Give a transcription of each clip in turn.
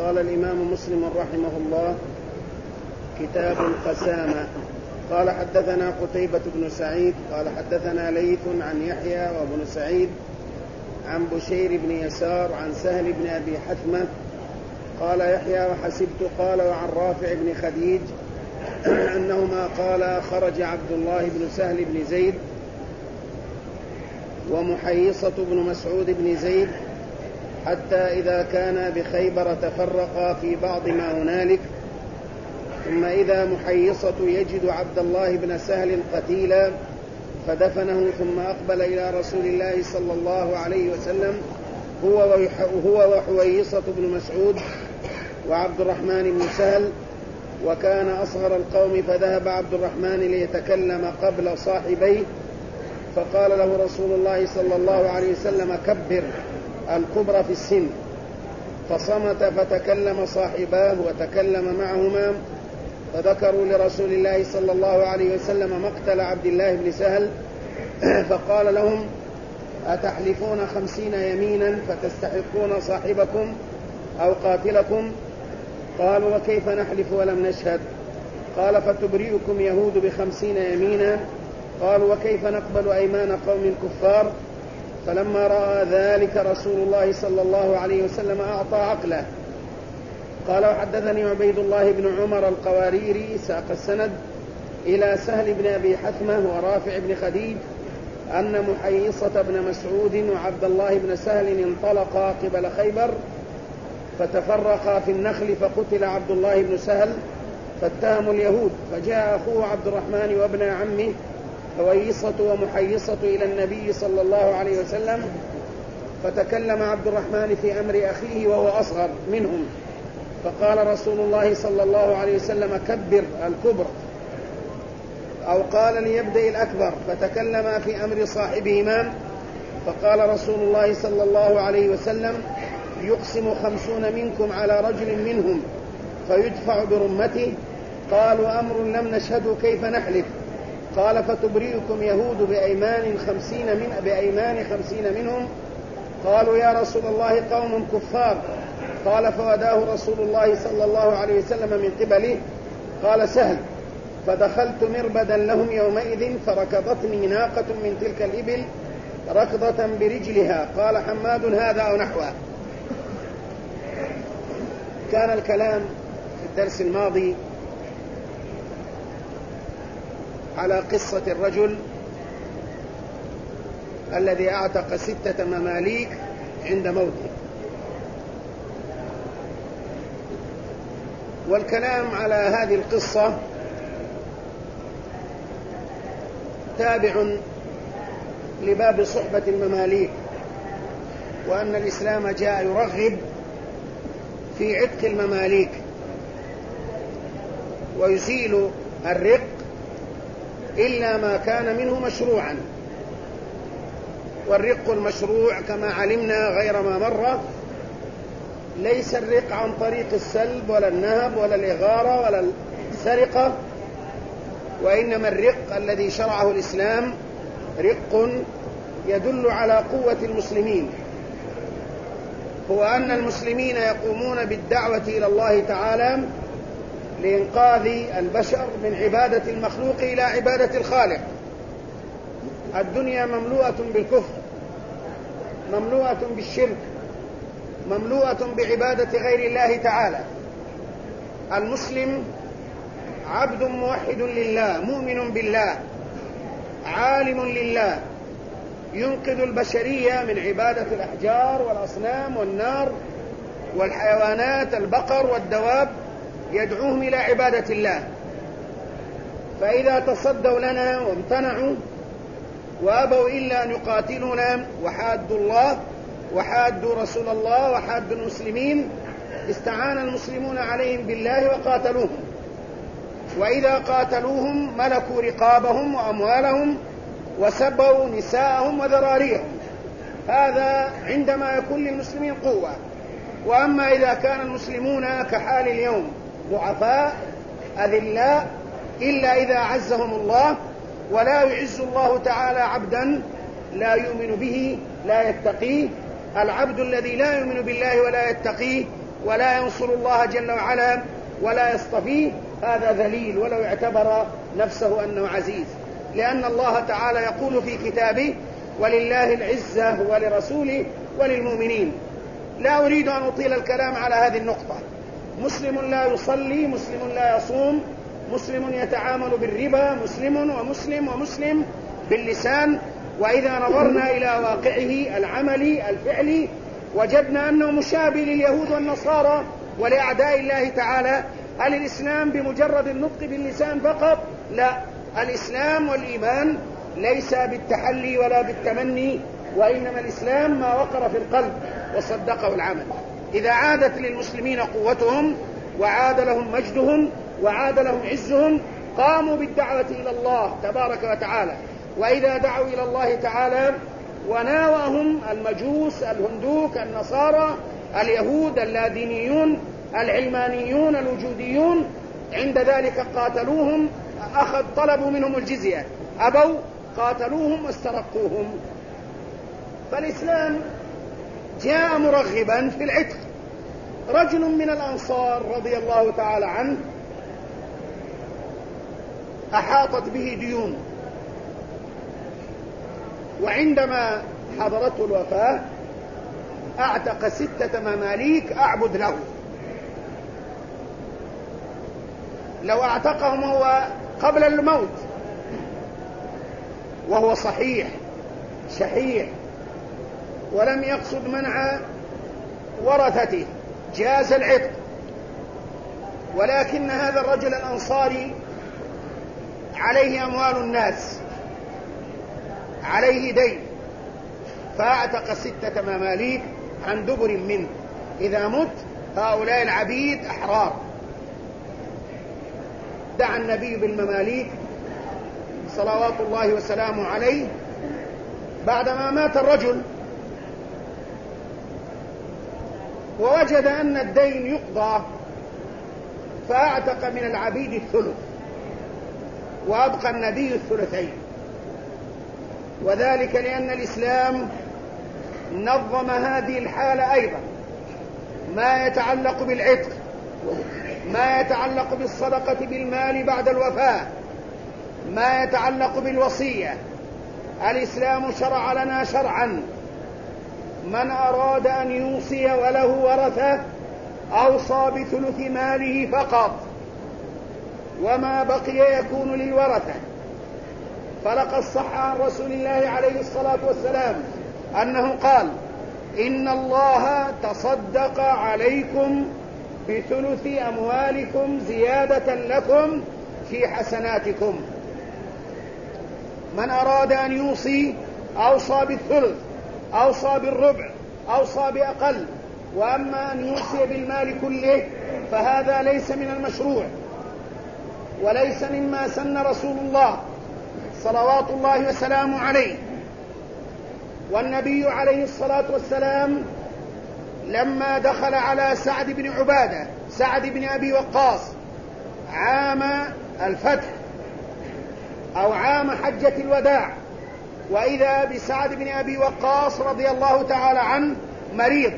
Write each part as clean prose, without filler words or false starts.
قال الإمام مسلم رحمه الله: كتاب القسامة. قال: حدثنا قتيبة بن سعيد قال حدثنا ليث عن يحيى وابن سعيد عن بشير بن يسار عن سهل بن أبي حثمة قال يحيى: وحسبت قال وعن رافع بن خديج أنهما قال: خرج عبد الله بن سهل بن زيد ومحيصة بن مسعود بن زيد حتى إذا كان بخيبر تفرقا في بعض ما هنالك، ثم إذا محيصة يجد عبد الله بن سهل قتيلا فدفنه، ثم أقبل إلى رسول الله صلى الله عليه وسلم هو وحويصة بن مسعود وعبد الرحمن بن سهل، وكان أصغر القوم، فذهب عبد الرحمن ليتكلم قبل صاحبيه، فقال له رسول الله صلى الله عليه وسلم: كبر الكبر في السن. فصمت، فتكلم صاحباه وتكلم معهما، فذكروا لرسول الله صلى الله عليه وسلم مقتل عبد الله بن سهل، فقال لهم: أتحلفون 50 يمينا فتستحقون صاحبكم أو قاتلكم؟ قالوا: وكيف نحلف ولم نشهد؟ قال: فتبرئكم يهود ب50 يمينا. قالوا: وكيف نقبل أيمان قوم كفار؟ فلما رأى ذلك رسول الله صلى الله عليه وسلم أعطى عقله. قال: وحدثني عبيد الله بن عمر القواريري ساق السند إلى سهل بن أبي حثمة ورافع بن خديج أن محيصة بن مسعود وعبد الله بن سهل انطلقا قبل خيبر فتفرقا في النخل، فقتل عبد الله بن سهل فاتهموا اليهود، فجاء أخوه عبد الرحمن وابن عمه حويصة ومحيصة إلى النبي صلى الله عليه وسلم، فتكلم عبد الرحمن في أمر أخيه وهو أصغر منهم، فقال رسول الله صلى الله عليه وسلم: كبر الكبر، أو قال: ليبدأ الأكبر، فتكلم في أمر صاحبهما، فقال رسول الله صلى الله عليه وسلم: يقسم 50 منكم على رجل منهم فيدفع برمته. قالوا: أمر لم نشهد، كيف نحلف؟ قال: فتبرئكم يهود بأيمان 50 منهم. قالوا: يا رسول الله قوم كفار. قال: فوداه رسول الله صلى الله عليه وسلم من قبله. قال سهل: فدخلت مربدا لهم يومئذ فركضتني ناقة من تلك الإبل ركضة برجلها. قال حماد: هذا أو نحوه. كان الكلام في الدرس الماضي على قصة الرجل الذي أعتق 6 مماليك عند موته، والكلام على هذه القصة تابع لباب صحبة المماليك، وأن الإسلام جاء يرغب في عتق المماليك ويزيل الرق إلا ما كان منه مشروعا. والرق المشروع كما علمنا غير ما مر ليس الرق عن طريق السلب ولا النهب ولا الإغارة ولا السرقة، وإنما الرق الذي شرعه الإسلام رق يدل على قوة المسلمين، هو أن المسلمين يقومون بالدعوة إلى الله تعالى لإنقاذ البشر من عبادة المخلوق إلى عبادة الخالق. الدنيا مملوءة بالكفر، مملوءة بالشرك، مملوءة بعبادة غير الله تعالى. المسلم عبد موحد لله، مؤمن بالله، عالم لله، ينقذ البشرية من عبادة الأحجار والأصنام والنار والحيوانات، البقر والدواب، يدعوهم إلى عبادة الله. فإذا تصدوا لنا وامتنعوا وأبوا إلا أن يقاتلونا وحادوا الله وحادوا رسول الله وحادوا المسلمين، استعان المسلمون عليهم بالله وقاتلوهم، وإذا قاتلوهم ملكوا رقابهم وأموالهم وسبوا نساءهم وذراريهم. هذا عندما يكون للمسلمين قوة. وأما إذا كان المسلمون كحال اليوم ضعفاء أذلاء إلا إذا عزهم الله، ولا يعز الله تعالى عبدا لا يؤمن به لا يتقيه. العبد الذي لا يؤمن بالله ولا يتقيه ولا ينصر الله جل وعلا ولا يصطفيه، هذا ذليل ولو اعتبر نفسه أنه عزيز، لأن الله تعالى يقول في كتابه: ولله العزة ولرسوله وللمؤمنين. لا أريد أن أطيل الكلام على هذه النقطة. مسلم لا يصلي، مسلم لا يصوم، مسلم يتعامل بالربا، مسلم ومسلم باللسان، وإذا نظرنا إلى واقعه العملي الفعلي وجدنا أنه مشابه لليهود والنصارى ولأعداء الله تعالى. هل الإسلام بمجرد النطق باللسان فقط؟ لا، الإسلام والإيمان ليس بالتحلي ولا بالتمني، وإنما الإسلام ما وقر في القلب وصدقه العمل. إذا عادت للمسلمين قوتهم وعاد لهم مجدهم وعاد لهم عزهم قاموا بالدعوة إلى الله تبارك وتعالى. وإذا دعوا إلى الله تعالى وناوهم المجوس الهندوك النصارى اليهود اللادينيون العلمانيون الوجوديون، عند ذلك قاتلوهم، طلبوا منهم الجزية، أبوا، قاتلوهم واسترقوهم. فالإسلام جاء مرغبا في العتق. رجل من الأنصار رضي الله تعالى عنه أحاطت به ديون، وعندما حضرته الوفاة أعتق 6 مماليك أعبد له. لو أعتقهم هو قبل الموت وهو صحيح شحيح ولم يقصد منع ورثته جاز العتق، ولكن هذا الرجل الأنصاري عليه أموال الناس، عليه دين، فأعتق 6 مماليك عن دبر منه. إذا مت هؤلاء العبيد أحرار. دعا النبي بالمماليك صلوات الله وسلامه عليه بعدما مات الرجل، ووجد أن الدين يقضى، فأعتق من العبيد 1/3 وأبقى النبي 2/3، وذلك لأن الإسلام نظم هذه الحالة أيضا، ما يتعلق بالعتق، ما يتعلق بالصدقة بالمال بعد الوفاة، ما يتعلق بالوصية. الإسلام شرع لنا شرعا: من أراد أن يوصي وله ورثة أوصى بثلث ماله فقط، وما بقي يكون للورثة. فلقد صح عن رسول الله عليه الصلاة والسلام أنه قال: إن الله تصدق عليكم بثلث أموالكم زيادة لكم في حسناتكم. من أراد أن يوصي أوصى بالثلث، أوصى بالربع، أوصى بأقل. وأما أن يوصي بالمال كله فهذا ليس من المشروع وليس مما سن رسول الله صلوات الله وسلامه عليه. والنبي عليه الصلاة والسلام لما دخل على سعد بن عبادة، سعد بن أبي وقاص، عام الفتح أو عام حجة الوداع، وإذا بسعد بن أبي وقاص رضي الله تعالى عنه مريض،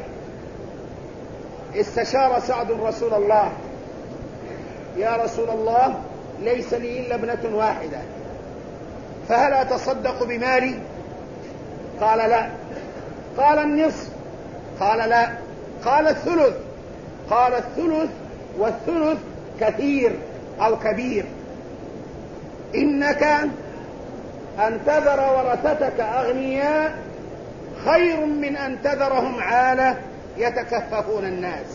استشار سعد رسول الله: يا رسول الله، ليس لي إلا ابنة واحدة، فهل أتصدق بمالي؟ قال: لا. قال: النصف؟ قال: لا. قال: الثلث؟ قال: الثلث، والثلث كثير أو كبير. إنك أن تذر ورثتك أغنياء خير من أن تذرهم عالة يتكففون الناس.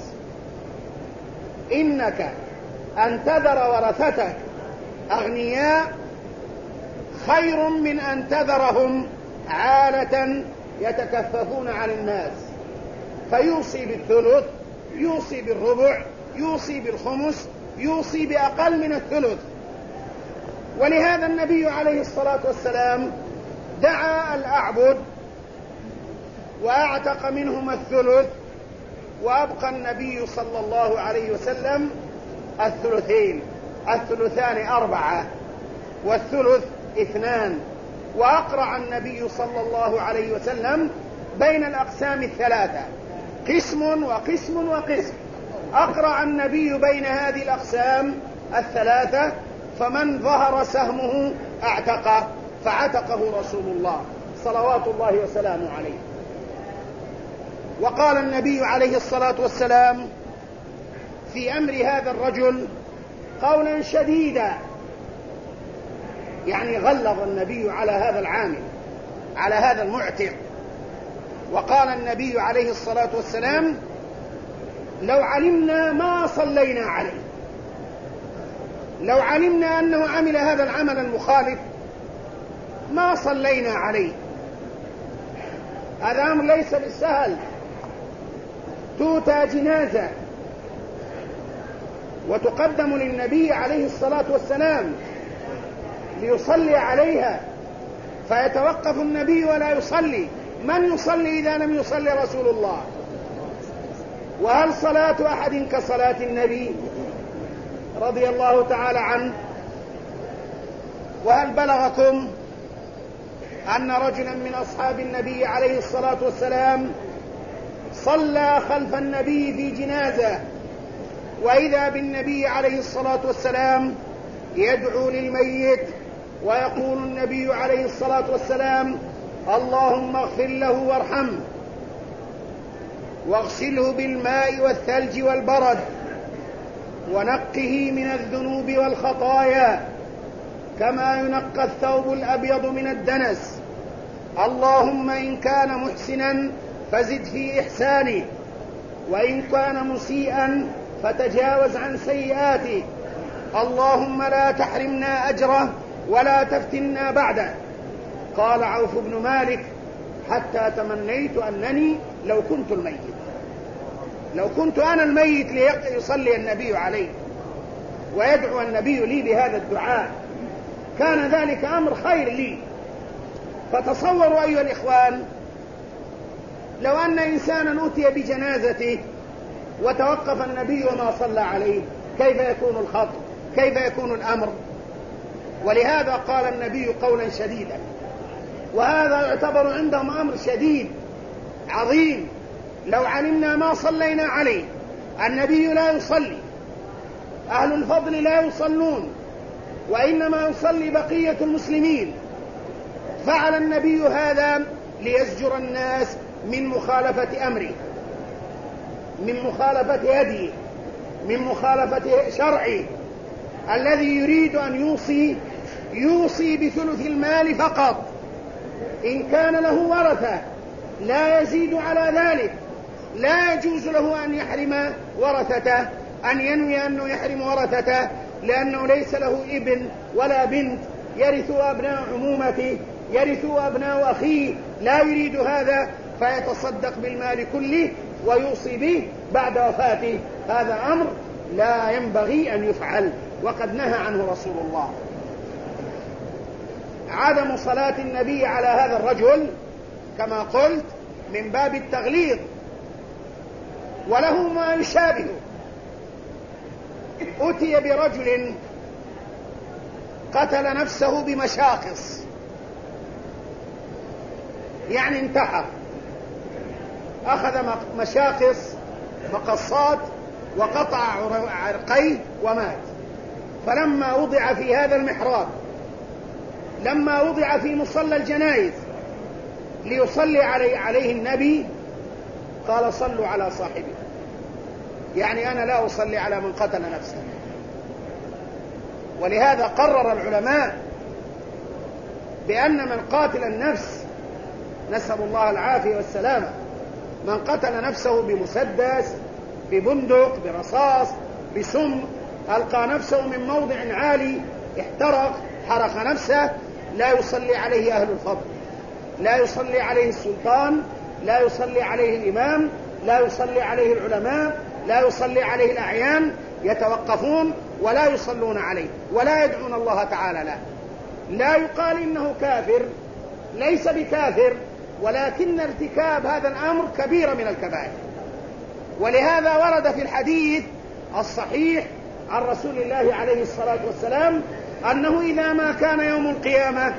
إنك أن تذر ورثتك أغنياء خير من أن تذرهم عالة يتكففون على الناس. فيوصي بالثلث، يوصي بالربع، يوصي بالخمس، يوصي بأقل من الثلث. ولهذا النبي عليه الصلاة والسلام دعا الأعبد وأعتق منهم الثلث، وأبقى النبي صلى الله عليه وسلم الثلثين. الثلثان 4 والثلث 2، وأقرع النبي صلى الله عليه وسلم بين الأقسام 3: قسم وقسم وقسم. أقرع النبي بين هذه الأقسام الثلاثة، فمن ظهر سهمه اعتقه، فعتقه رسول الله صلوات الله وسلامه عليه. وقال النبي عليه الصلاة والسلام في أمر هذا الرجل قولا شديدا، يعني غلظ النبي على هذا العامل، على هذا المعتق. وقال النبي عليه الصلاة والسلام: لو علمنا ما صلينا عليه، لو علمنا أنه عمل هذا العمل المخالف ما صلينا عليه. هذا أمر ليس بالسهل، تؤتى جنازة وتقدم للنبي عليه الصلاة والسلام ليصلي عليها، فيتوقف النبي ولا يصلي. من يصلي إذا لم يصلي رسول الله؟ وهل صلاة أحد كصلاة النبي رضي الله تعالى عنه؟ وهل بلغكم أن رجلا من أصحاب النبي عليه الصلاة والسلام صلى خلف النبي في جنازة، وإذا بالنبي عليه الصلاة والسلام يدعو للميت، ويقول النبي عليه الصلاة والسلام: اللهم اغفر له وارحمه واغسله بالماء والثلج والبرد ونقه من الذنوب والخطايا كما ينقى الثوب الأبيض من الدنس. اللهم إن كان محسنا فزد في إحسانه، وإن كان مسيئا فتجاوز عن سيئاته. اللهم لا تحرمنا أجره ولا تفتنا بعده. قال عوف بن مالك: حتى تمنيت أنني لو كنت الميت، لو كنت أنا الميت ليصلي النبي عليه ويدعو النبي لي بهذا الدعاء، كان ذلك أمر خير لي. فتصوروا أيها الإخوان، لو أن إنسانا أتي بجنازته وتوقف النبي وما صلى عليه، كيف يكون الخط؟ كيف يكون الأمر؟ ولهذا قال النبي قولا شديدا، وهذا يعتبر عندهم أمر شديد عظيم. لو علمنا ما صلينا عليه. النبي لا يصلي، أهل الفضل لا يصلون، وإنما يصلي بقية المسلمين. فعل النبي هذا ليزجر الناس من مخالفة أمره، من مخالفة هديه، من مخالفة شرعه. الذي يريد أن يوصي بثلث المال فقط، إن كان له ورثة لا يزيد على ذلك. لا يجوز له أن يحرم ورثته، أن ينوي أنه يحرم ورثته، لأنه ليس له ابن ولا بنت يرث أبناء عمومته، يرث أبناء أخيه. لا يريد هذا، فيتصدق بالمال كله ويوصي به بعد وفاته. هذا أمر لا ينبغي أن يفعل، وقد نهى عنه رسول الله. عدم صلاة النبي على هذا الرجل كما قلت من باب التغليظ. وله ما يشابه. أتي برجل قتل نفسه بمشاقص، يعني انتحر، أخذ مشاقص مقصات وقطع عرقيه ومات. فلما وضع في هذا المحراب، لما وضع في مصلى الجنائز ليصلي عليه النبي، قال: صلوا على صاحبه، يعني أنا لا أصلي على من قتل نفسه. ولهذا قرر العلماء بأن من قاتل النفس، نسأل الله العافية والسلامة، من قتل نفسه بمسدس، ببندق، برصاص، بسم، ألقى نفسه من موضع عالي، احترق، حرق نفسه، لا يصلي عليه أهل الفضل، لا يصلي عليه السلطان، لا يصلي عليه الإمام، لا يصلي عليه العلماء، لا يصلي عليه الأعيان، يتوقفون ولا يصلون عليه ولا يدعون الله تعالى له. لا يقال إنه كافر، ليس بكافر، ولكن ارتكاب هذا الأمر كبيرة من الكبائر. ولهذا ورد في الحديث الصحيح عن رسول الله عليه الصلاة والسلام أنه إذا ما كان يوم القيامة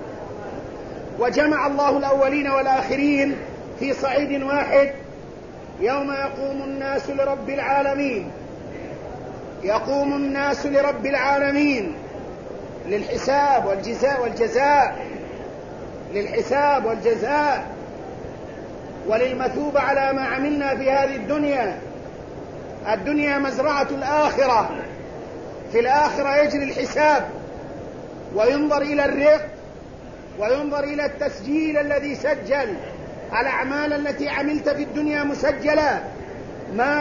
وجمع الله الأولين والآخرين في صعيد واحد، يوم يقوم الناس لرب العالمين، يقوم الناس لرب العالمين للحساب والجزاء، للحساب والجزاء وللمثوبة على ما عملنا في هذه الدنيا. الدنيا مزرعة الآخرة، في الآخرة يجري الحساب وينظر إلى الرق وينظر إلى التسجيل الذي سجل الأعمال التي عملت في الدنيا مسجلة، ما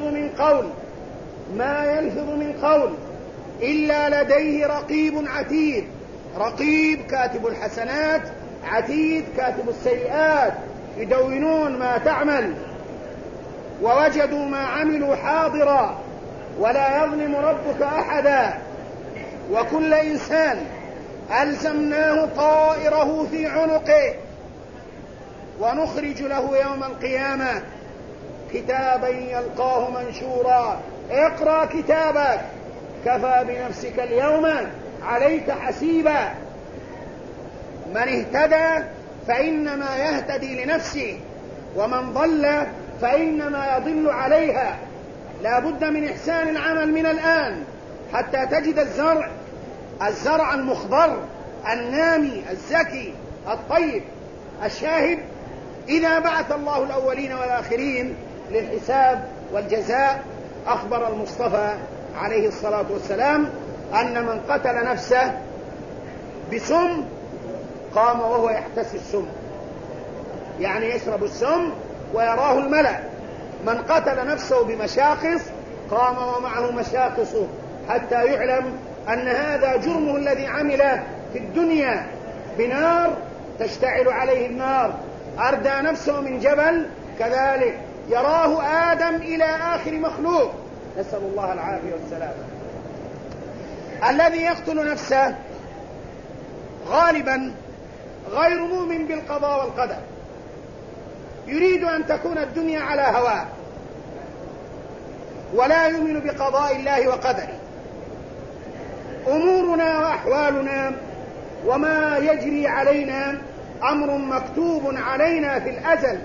يلفظ من قول إلا لديه رقيب عتيد، رقيب كاتب الحسنات، عتيد كاتب السيئات، يدونون ما تعمل ووجدوا ما عملوا حاضرا ولا يظلم ربك أحدا. وكل إنسان ألزمناه طائره في عنقه ونخرج له يوم القيامة كتابا يلقاه منشورا اقرأ كتابك كفى بنفسك اليوم عليك حسيبا. من اهتدى فإنما يهتدي لنفسه ومن ضل فإنما يضل عليها. لا بد من إحسان العمل من الآن حتى تجد الزرع المخضر النامي الزكي الطيب. الشاهد إذا بعث الله الأولين والآخرين للحساب والجزاء أخبر المصطفى عليه الصلاة والسلام أن من قتل نفسه بسم قام وهو يحتسي السم، يعني يشرب السم ويراه الملأ. من قتل نفسه بمشاقص قام ومعه مشاقصه حتى يعلم أن هذا جرمه الذي عمله في الدنيا بنار تشتعل عليه النار. أردى نفسه من جبل كذلك يراه آدم إلى آخر مخلوق، نسأل الله العافية والسلام. الذي يقتل نفسه غالبا غير مؤمن بالقضاء والقدر، يريد أن تكون الدنيا على هواه ولا يؤمن بقضاء الله وقدره. أمورنا وأحوالنا وما يجري علينا أمر مكتوب علينا في الأزل،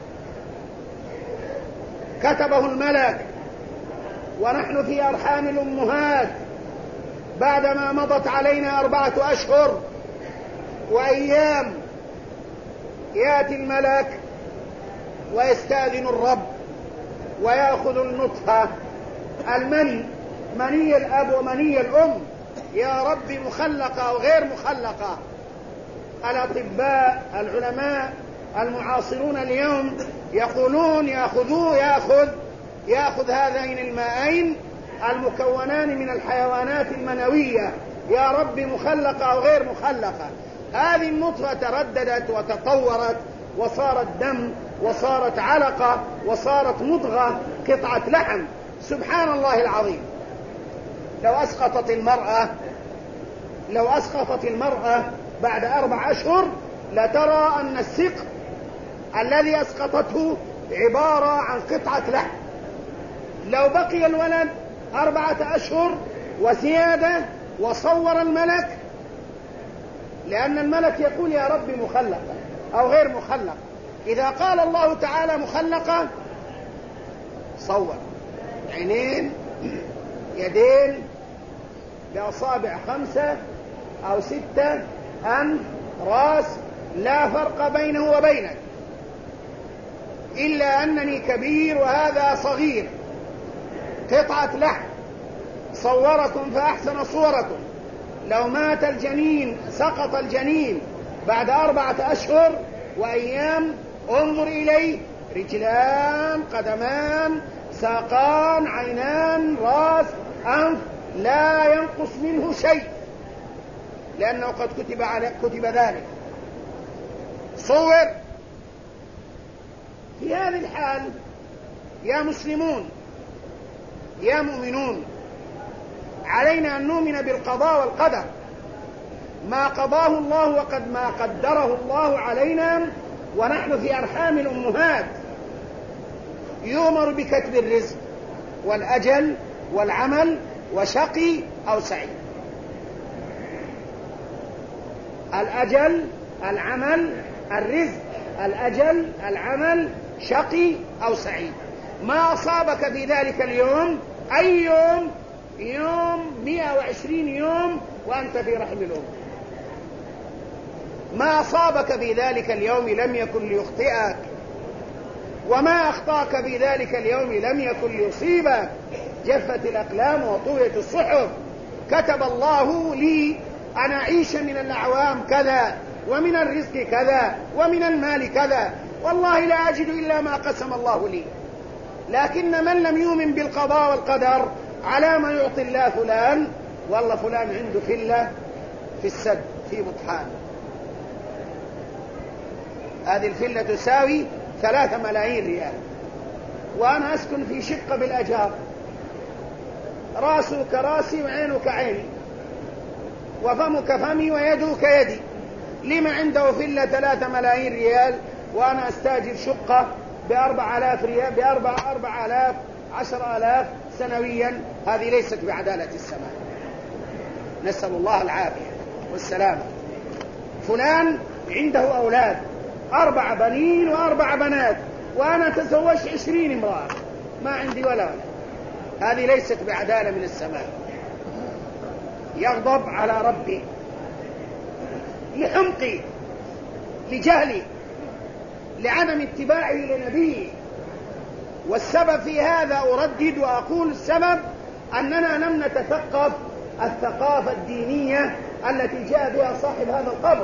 كتبه الملك ونحن في أرحام الأمهات بعدما مضت علينا 4 أشهر وأيام. يأتي الملك ويستأذن الرب ويأخذ النطفة المني، مني الأب ومني الأم، يا رب مخلقة أو غير مخلقة. الأطباء العلماء المعاصرون اليوم يقولون يأخذ هذين المائين المكونان من الحيوانات المنوية، يا رب مخلقة أو غير مخلقة. هذه النطفة ترددت وتطورت وصارت دم وصارت علقة وصارت مضغة قطعة لحم. سبحان الله العظيم. لو أسقطت المرأة بعد 4 أشهر لترى أن السقط الذي أسقطته عبارة عن قطعة لحم. لو بقي الولد 4 أشهر وزيادة وصور الملك، لأن الملك يقول يا رب مخلقة أو غير مخلقة، إذا قال الله تعالى مخلقة صور عينين، يدين بأصابع 5 أو 6، أنف، رأس، لا فرق بينه وبينك، إلا أنني كبير وهذا صغير، قطعة لحم، صوركم فأحسن صوركم. لو مات الجنين سقط الجنين بعد 4 أشهر وأيام، انظر إليه، رجلان، قدمان، ساقان، عينان، رأس، أنف، لا ينقص منه شيء لأنه قد كتب ذلك. صور. في هذه الحال يا مسلمون يا مؤمنون علينا أن نؤمن بالقضاء والقدر، ما قضاه الله وقد ما قدره الله علينا ونحن في أرحام الأمهات. يؤمر بكتب الرزق والأجل والعمل وشقي أو سعيد. الأجل، العمل، الرزق، الأجل، العمل، شقي أو سعيد. ما أصابك في ذلك اليوم أي يوم؟ يوم 120 يوم وأنت في رحم الأم. ما أصابك في ذلك اليوم لم يكن ليخطئك، وما أخطأك في ذلك اليوم لم يكن ليصيبك. جفت الأقلام وطويت الصحف. كتب الله لي أن أعيش من الأعوام كذا، ومن الرزق كذا، ومن المال كذا، والله لا أجد إلا ما قسم الله لي. لكن من لم يؤمن بالقضاء والقدر على ما يعطي الله فلان، والله فلان عنده فلة في السد في بطحان، هذه الفلة تساوي 3 ملايين ريال، وأنا أسكن في شقة بالأجار، راسه كراسي وعينه كعيني وفمك فمي ويده كيدي. لما عنده فلة 3 ملايين ريال وأنا أستاجر شقة ب4,000 ريال، ب4,000 10,000 سنويا؟ هذه ليست بعدالة السماء. نسأل الله العافية والسلامة. فلان عنده أولاد 4 بنين و4 بنات، وأنا تزوجت 20 امرأة ما عندي ولا ولد. هذه ليست بعدالة من السماء. يغضب على ربي لحمقي، لجهلي، لعدم اتباعه لنبيه. والسبب في هذا أردد وأقول السبب أننا لم نتثقف الثقافة الدينية التي جاء بها صاحب هذا القبر.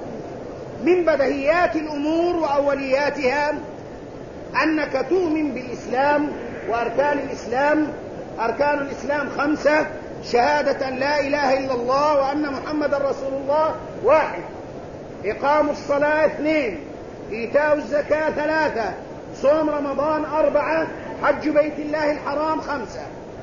من بديهيات الأمور وأولياتها أنك تؤمن بالإسلام وأركان الإسلام. أركان الإسلام 5: شهادة لا إله إلا الله وأن محمد رسول الله 1، إقام الصلاة 2، إيتاء الزكاة 3، صوم رمضان 4، حج بيت الله الحرام 5.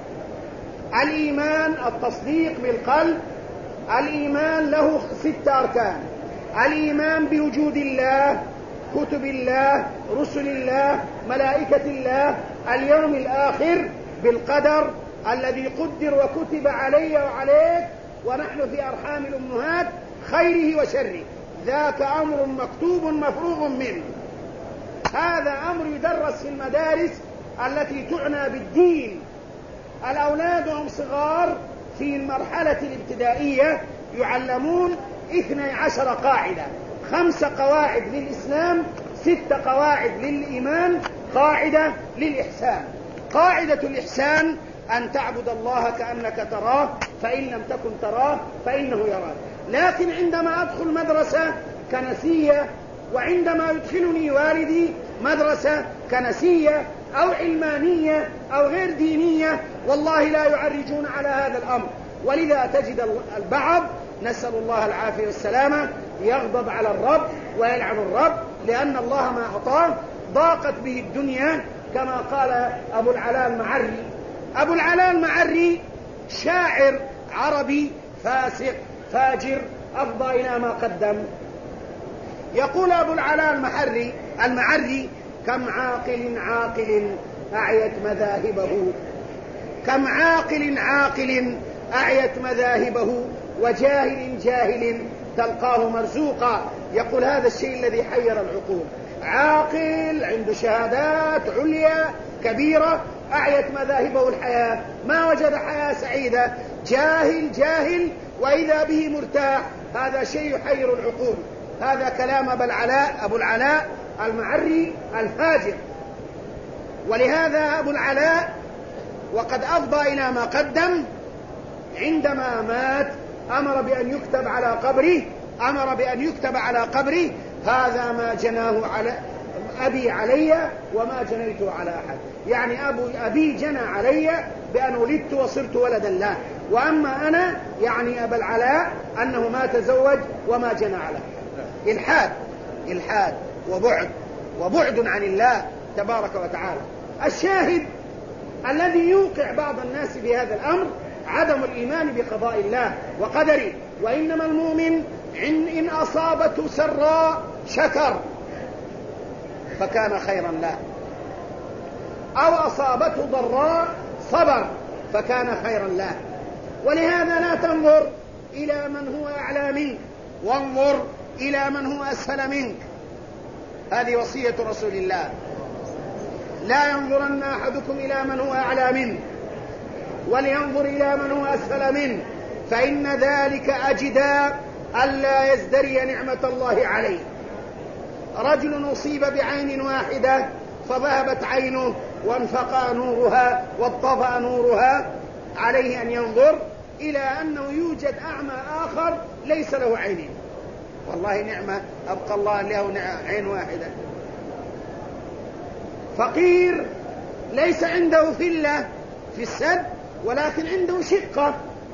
الإيمان التصديق بالقلب. الإيمان له 6 أركان: الإيمان بوجود الله، كتب الله، رسل الله، ملائكة الله، اليوم الآخر، بالقدر الذي قدر وكتب علي وعليك ونحن في أرحام الأمهات، خيره وشره. ذاك أمر مكتوب مفروغ منه. هذا أمر يدرس في المدارس التي تعنى بالدين. الأولاد هم صغار في المرحلة الابتدائية يعلمون 12 قاعدة: 5 قواعد للإسلام، 6 قواعد للإيمان، قاعدة للإحسان. قاعدة الإحسان أن تعبد الله كأنك تراه، فإن لم تكن تراه فإنه يراك. لكن عندما أدخل مدرسة كنسية، وعندما يدخلني والدي مدرسة كنسية أو علمانية أو غير دينية، والله لا يعرجون على هذا الأمر. ولذا تجد البعض، نسأل الله العافية والسلامة، يغضب على الرب ويلعن الرب لأن الله ما أعطاه. ضاقت به الدنيا كما قال أبو العلاء المعري. أبو العلاء المعري شاعر عربي فاسق فاجر أفضى إلى ما قدم. يقول أبو العلاء المعري: كم عاقل أعيت مذاهبه، كم عاقل أعيت مذاهبه، وجاهل تلقاه مرزوقا. يقول هذا الشيء الذي حير العقول. عاقل عنده شهادات عليا كبيرة أعيت مذاهبه الحياة، ما وجد حياة سعيدة. جاهل وإذا به مرتاح. هذا شيء يحير العقول. هذا كلام أبو العلاء المعري الفاجر. ولهذا أبو العلاء وقد أفضى إلى ما قدم، عندما مات أمر بأن يكتب على قبره: هذا ما جناه على أبي علي وما جنيته على أحد. يعني أبي جنى علي بأن ولدت وصرت ولدا له، وأما أنا يعني أبا العلاء أنه ما تزوج وما جنى على أحد. إلحاد وبعد عن الله تبارك وتعالى. الشاهد الذي يوقع بعض الناس في هذا الأمر عدم الإيمان بقضاء الله وقدره. وإنما المؤمن إن أصابته سراء شكر فكان خيرا له، أو أصابته ضراء صبر فكان خيرا له. ولهذا لا تنظر إلى من هو أعلى منك، وانظر إلى من هو أسفل منك. هذه وصية رسول الله لا ينظرن أحدكم إلى من هو أعلى منه ولينظر إلى من هو أسفل منه، فإن ذلك أجدى ألا يزدري نعمة الله عليه. رجل أصيب بعين واحدة فذهبت عينه وانفقى نورها وانطفأ نورها، عليه أن ينظر إلى أنه يوجد أعمى آخر ليس له عينين. والله نعمة أبقى الله له عين واحدة. فقير ليس عنده فلة في السد ولكن عنده شقة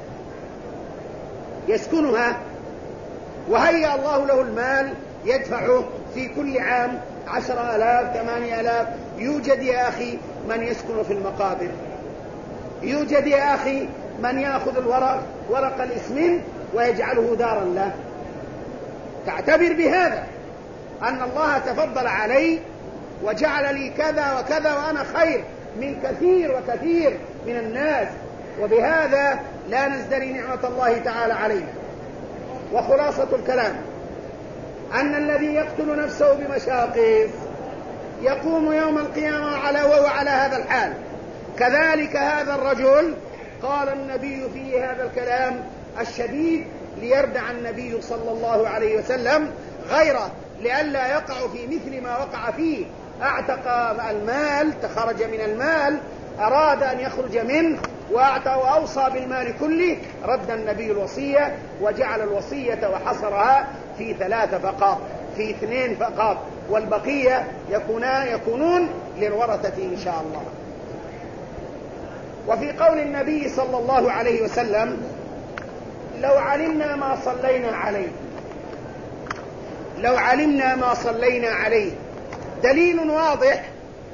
يسكنها، وهيأ الله له المال يدفعه في كل عام 10,000 8,000. يوجد يا أخي من يسكن في المقابر، يوجد يا أخي من يأخذ ورق الإسمنت ويجعله دارا له. تعتبر بهذا أن الله تفضل علي وجعل لي كذا وكذا وأنا خير من كثير وكثير من الناس، وبهذا لا نزدري نعمة الله تعالى علينا. وخلاصة الكلام أن الذي يقتل نفسه بمشاقص يقوم يوم القيامة وهو على هذا الحال. كذلك هذا الرجل قال النبي فيه هذا الكلام الشديد ليردع النبي صلى الله عليه وسلم غيره لئلا يقع في مثل ما وقع فيه. اعتق المال، تخرج من المال، أراد أن يخرج منه وأوصى بالمال كله، رد النبي الوصية وجعل الوصية وحصرها في 3 فقط، في 2 فقط، والبقية يكونون للورثة إن شاء الله. وفي قول النبي صلى الله عليه وسلم لو علمنا ما صلينا عليه، لو علمنا ما صلينا عليه، دليل واضح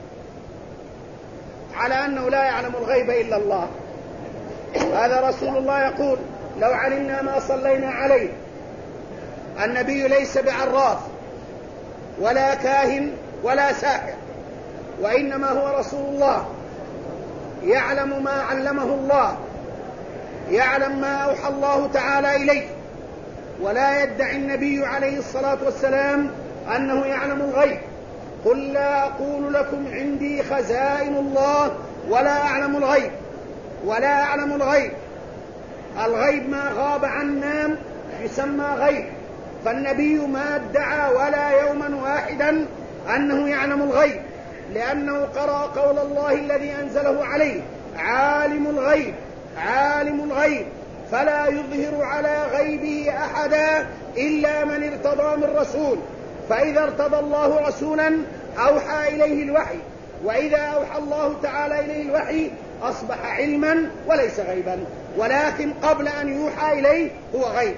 على أنه لا يعلم الغيب إلا الله. هذا رسول الله يقول لو علمنا ما صلينا عليه. النبي ليس بعراف ولا كاهن ولا ساحر، وإنما هو رسول الله يعلم ما علمه الله، يعلم ما أوحى الله تعالى إليه. ولا يدعي النبي عليه الصلاة والسلام أنه يعلم الغيب. قل لا أقول لكم عندي خزائن الله ولا أعلم الغيب، ولا أعلم الغيب. الغيب ما غاب عنا يسمى غيب. فالنبي ما ادعى ولا يوما واحدا أنه يعلم الغيب، لأنه قرأ قول الله الذي أنزله عليه عالم الغيب، عالم الغيب فلا يظهر على غيبه أحدا إلا من ارتضى من رسول. فإذا ارتضى الله رسولا أوحى إليه الوحي، وإذا أوحى الله تعالى إليه الوحي أصبح علما وليس غيبا، ولكن قبل أن يوحى إليه هو غيب.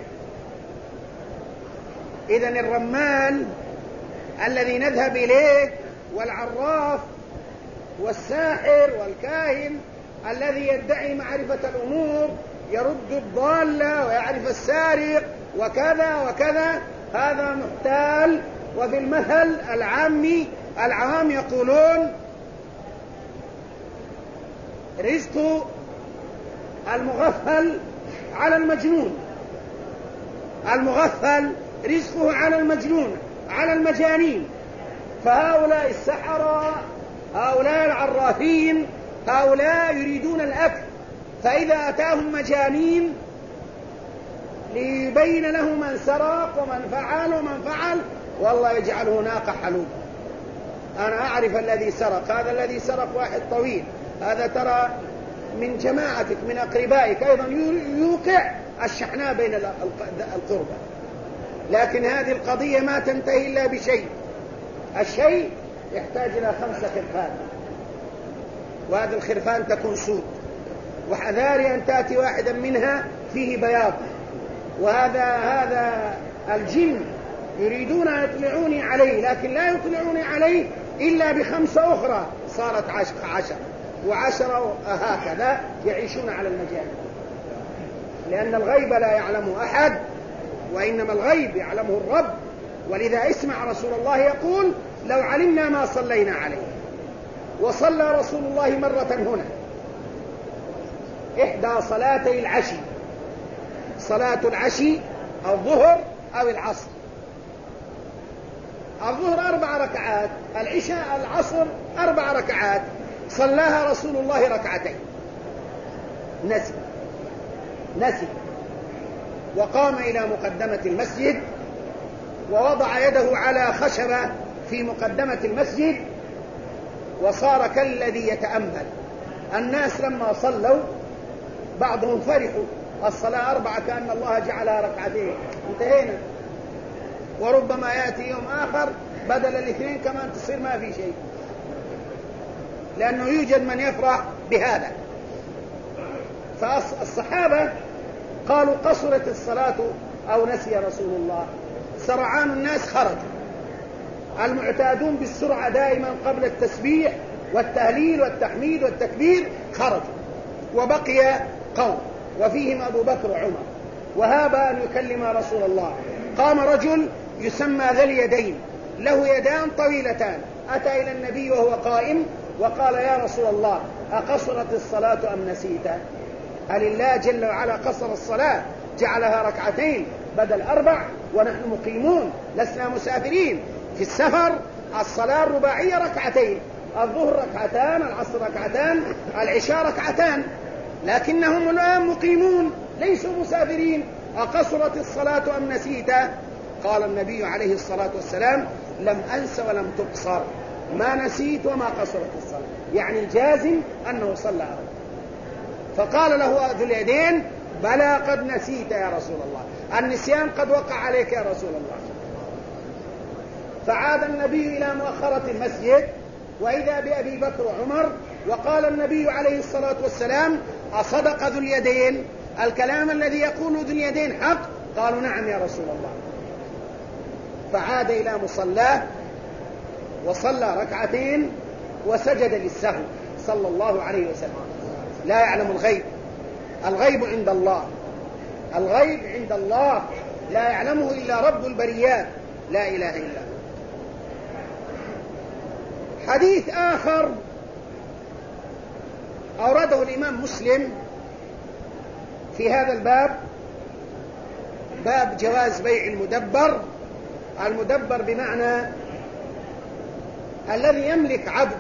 إذن الرمان الذي نذهب إليه والعراف والساحر والكاهن الذي يدعي معرفة الأمور، يرد الضالة ويعرف السارق وكذا وكذا، هذا محتال. وفي المثل العام يقولون رزق المغفل على المجنون، المغفل رزقه على المجنون، على المجانين. فهؤلاء السحرة، هؤلاء العرافين، هؤلاء يريدون الأكل، فإذا أتاهم مجانين ليبين له من سرق ومن فعل ومن فعل، والله يجعله ناقة حلوب. أنا أعرف الذي سرق، هذا الذي سرق واحد طويل، هذا ترى من جماعتك من أقربائك أيضا يوقع الشحناء بين القربى. لكن هذه القضية ما تنتهي إلا بشيء، الشيء يحتاج إلى 5 خرفان، وهذه الخرفان تكون سود، وحذاري أن تأتي واحدا منها فيه بياض. وهذا الجن يريدون أن يطلعوني عليه، لكن لا يطلعوني عليه إلا ب5 أخرى صارت 10 و10 هكذا يعيشون على المجال. لأن الغيب لا يعلمه أحد، وإنما الغيب يعلمه الرب. ولذا اسمع رسول الله يقول لو علمنا ما صلينا عليه. وصلى رسول الله مرة هنا إحدى صلاتي العشي، صلاة العشي الظهر أو العصر، الظهر 4 ركعات، العشاء العصر 4 ركعات، صلاها رسول الله 2 ركعتين، نسي وقام إلى مقدمة المسجد ووضع يده على خشبة في مقدمة المسجد وصار كالذي يتأمل. الناس لما صلوا بعضهم فرحوا، الصلاة 4 كأن الله جعلها 2 ركعتين، انتهينا. وربما يأتي يوم آخر بدل 2 كمان تصير ما في شيء، لأنه يوجد من يفرح بهذا. فالصحابة قالوا قصرت الصلاة أو نسي رسول الله. سرعان الناس خرجوا، المعتادون بالسرعة دائما قبل التسبيح والتهليل والتحميد والتكبير خرجوا، وبقي قوم وفيهم أبو بكر وعمر، وهاب أن يكلم رسول الله. قام رجل يسمى ذا اليدين، له يدان طويلتان، أتى إلى النبي وهو قائم وقال: يا رسول الله، أقصرت الصلاة أم نسيت؟ هل الله جل وعلا قصر الصلاة جعلها 2 ركعتين بدل 4؟ ونحن مقيمون لسنا مسافرين. في السفر الصلاة الرباعية 2 ركعتين، الظهر 2 ركعتان، العصر 2 ركعتان، العشاء 2 ركعتان، لكنهم الآن مقيمون ليسوا مسافرين. أقصرت الصلاة أم نسيت؟ قال النبي عليه الصلاة والسلام: لم أنس ولم تقصر، ما نسيت وما قصرت الصلاة، يعني الجازم أنه صلى. فقال له ذو اليدين: بلى قد نسيت يا رسول الله، النسيان قد وقع عليك يا رسول الله. فعاد النبي إلى مؤخرة المسجد وإذا بأبي بكر وعمر، وقال النبي عليه الصلاة والسلام: أصدق ذو اليدين؟ الكلام الذي يقول ذو اليدين حق؟ قالوا: نعم يا رسول الله. فعاد إلى مصلاه وصلى 2 ركعتين وسجد للسهو صلى الله عليه وسلم. لا يعلم الغيب، الغيب عند الله، الغيب عند الله لا يعلمه إلا رب البريات، لا إله إلا هو. حديث آخر أورده الإمام مسلم في هذا الباب، باب جواز بيع المدبر. المدبر بمعنى الذي يملك عبد،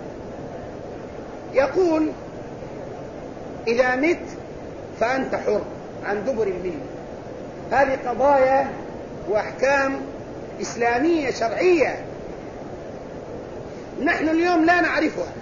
يقول: إذا مت فأنت حر عن دبر منه. هذه قضايا وأحكام إسلامية شرعية نحن اليوم لا نعرفها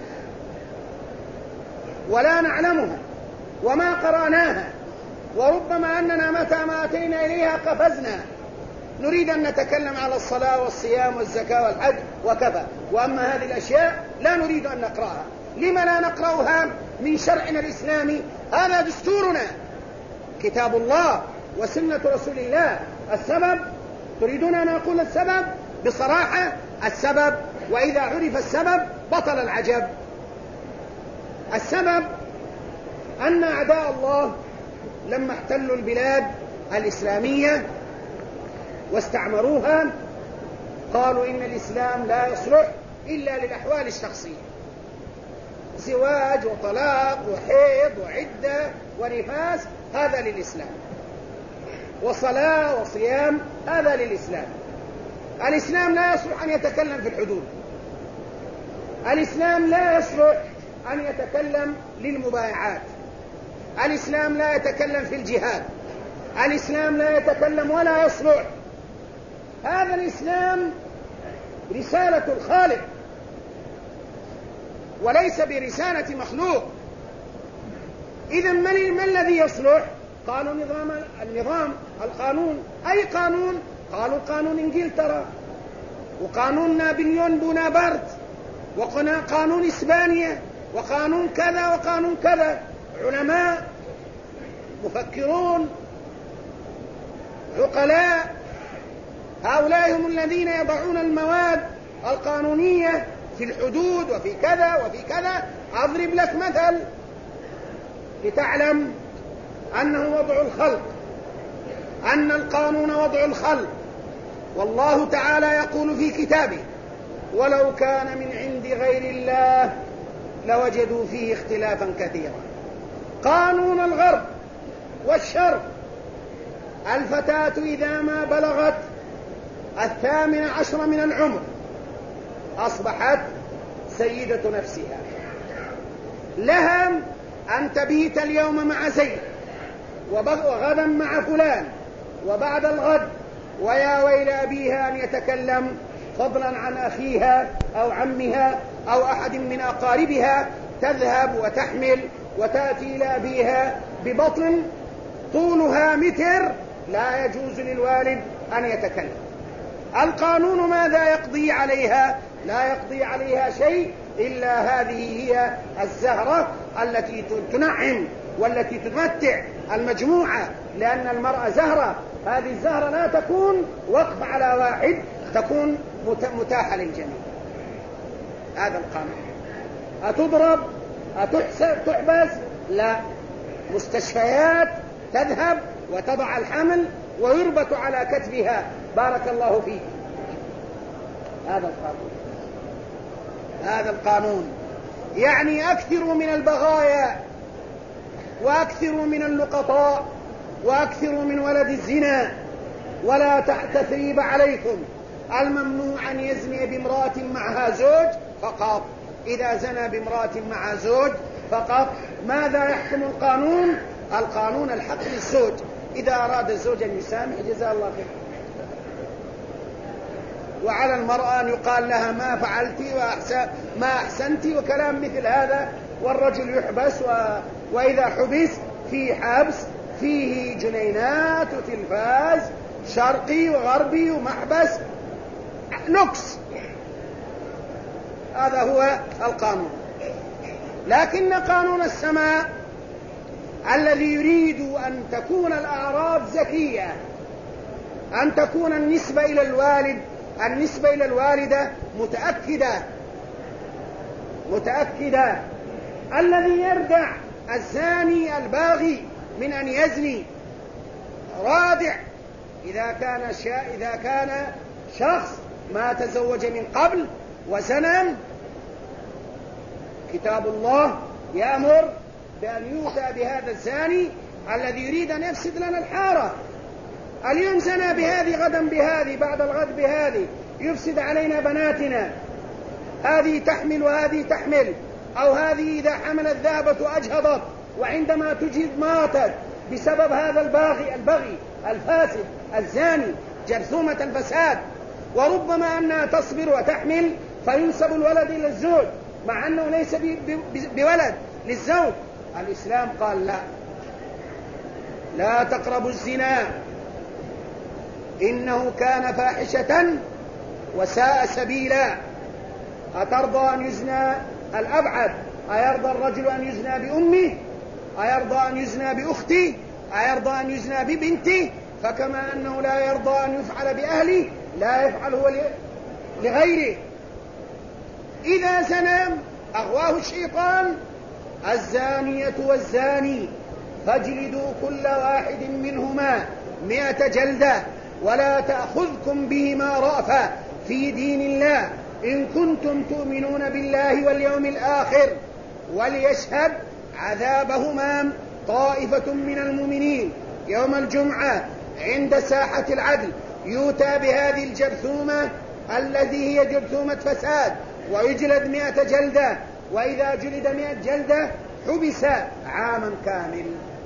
ولا نعلمها وما قرأناها، وربما أننا متى ما أتينا إليها قفزنا، نريد أن نتكلم على الصلاة والصيام والزكاة والحج وكذا، وأما هذه الأشياء لا نريد أن نقرأها. لما لا نقرأها من شرعنا الإسلامي؟ هذا دستورنا، كتاب الله وسنة رسول الله. السبب، تريدون أن أقول السبب بصراحة؟ السبب، وإذا عرف السبب بطل العجب. السبب أن أعداء الله لما احتلوا البلاد الإسلامية واستعمروها قالوا إن الإسلام لا يصلح إلا للأحوال الشخصية، زواج وطلاق وحيض وعدة ونفاس، هذا للإسلام، وصلاة وصيام، هذا للإسلام. الإسلام لا يصلح أن يتكلم في الحدود، الإسلام لا يصلح أن يتكلم للمبايعات، الإسلام لا يتكلم في الجهاد، الإسلام لا يتكلم ولا يصلح. هذا الإسلام رسالة الخالق وليس برسالة مخلوق. إذن ما الذي يصلح؟ قالوا النظام، القانون. أي قانون؟ قالوا قانون إنجلترا، وقانون نابليون بونابرت، وقانون إسبانيا، وقانون كذا وقانون كذا. علماء، مفكرون، عقلاء، هؤلاء هم الذين يضعون المواد القانونية في الحدود وفي كذا وفي كذا. أضرب لك مثل لتعلم أنه وضع الخلق، أن القانون وضع الخلق. والله تعالى يقول في كتابه: ولو كان من عند غير الله لوجدوا فيه اختلافا كثيرا. قانون الغرب والشرق، الفتاة إذا ما بلغت 18 من العمر أصبحت سيدة نفسها، لها أن تبيت اليوم مع زيد وغدا مع فلان وبعد الغد، ويا ويل أبيها أن يتكلم فضلا عن أخيها أو عمها أو أحد من أقاربها، تذهب وتحمل وتأتي إلى أبيها ببطن طولها متر، لا يجوز للوالد أن يتكلم. القانون ماذا يقضي عليها؟ لا يقضي عليها شيء إلا هذه هي الزهرة التي تنعم والتي تمتع المجموعة، لأن المرأة زهرة، هذه الزهرة لا تكون وقف على واحد، تكون متاحة للجميع. هذا القانون. أتضرب؟ تحبس؟ لا، مستشفيات تذهب وتضع الحمل ويربط على كتفها، بارك الله فيك. هذا القانون. هذا القانون يعني أكثروا من البغايا وأكثروا من اللقطاء وأكثروا من ولد الزنا، ولا تثريب عليكم. الممنوع أن يزني بامرأة معها زوج فقط، إذا زنى بامرأة معها زوج فقط. ماذا يحكم القانون؟ القانون الحق للزوج، إذا أراد الزوج أن يسامح جزاه الله خير، وعلى المرأة أن يقال لها ما فعلت ما أحسنت وكلام مثل هذا، والرجل يحبس، وإذا حبس في حبس فيه جنينات وتلفاز شرقي وغربي ومحبس نكس. هذا هو القانون. لكن قانون السماء الذي يريد أن تكون الأعراض زكية، أن تكون النسبة إلى الوالدة متأكدة. الذي يردع الزاني الباغي من أن يزني رادع إذا كان شخص ما تزوج من قبل وزنى. كتاب الله يأمر بأن يؤتى بهذا الزاني الذي يريد أن يفسد لنا الحارة. اليوم زنى بهذه، غدا بهذه، بعد الغد بهذه، يفسد علينا بناتنا. هذه تحمل وهذه تحمل، أو هذه إذا حملت ذهبت وأجهضت، وعندما تجهض ماتت بسبب هذا البغي الفاسد الزاني، جرثومة الفساد. وربما أنها تصبر وتحمل فينسب الولد إلى الزوج مع أنه ليس بولد للزوج. الإسلام قال لا تقربوا الزنا إنه كان فاحشة وساء سبيلا. أترضى أن يزنى الأبعد؟ أيرضى الرجل أن يزنى بأمه؟ أيرضى أن يزنى بأخته؟ أيرضى أن يزنى ببنته؟ فكما أنه لا يرضى أن يفعل بأهله لا يفعل هو لغيره. إذا زنى أغواه الشيطان. الزانية والزاني فاجلدوا كل واحد منهما 100 جلدة ولا تأخذكم بهما رأفة في دين الله إن كنتم تؤمنون بالله واليوم الآخر وليشهد عذابهما طائفة من المؤمنين. يوم الجمعة عند ساحة العدل يؤتى بهذه الجرثومة التي هي جرثومة فساد ويجلد 100 جلدة، وإذا جلد 100 جلدة حبس عام كامل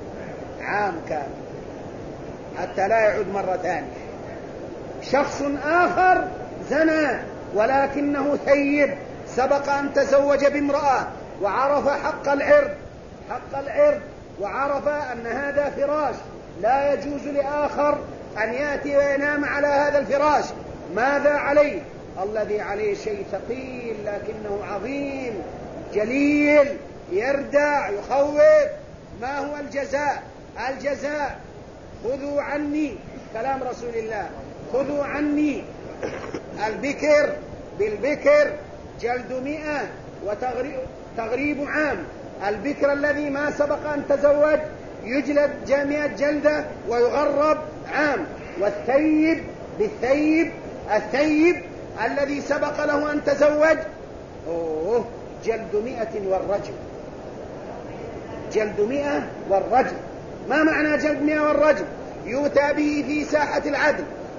حتى لا يعود مرة ثانية. شخص آخر زنى ولكنه ثيب، سبق أن تزوج بامرأة وعرف حق العرض وعرف أن هذا فراش لا يجوز لآخر أن يأتي وينام على هذا الفراش. ماذا عليه؟ الذي عليه شيء ثقيل لكنه عظيم جليل يردع يخوف. ما هو الجزاء؟ خذوا عني، كلام رسول الله، خذوا عني البكر بالبكر جلد 100 وتغريب عام. البكر الذي ما سبق أن تزوج يجلد 100 جلدة ويغرب عام. والثيب بالثيب، الثيب الذي سبق له أن تزوج جلد 100 والرجم. جلد 100 والرجم. ما معنى جلد 100 والرجم؟ يؤتى به في ساحة العدل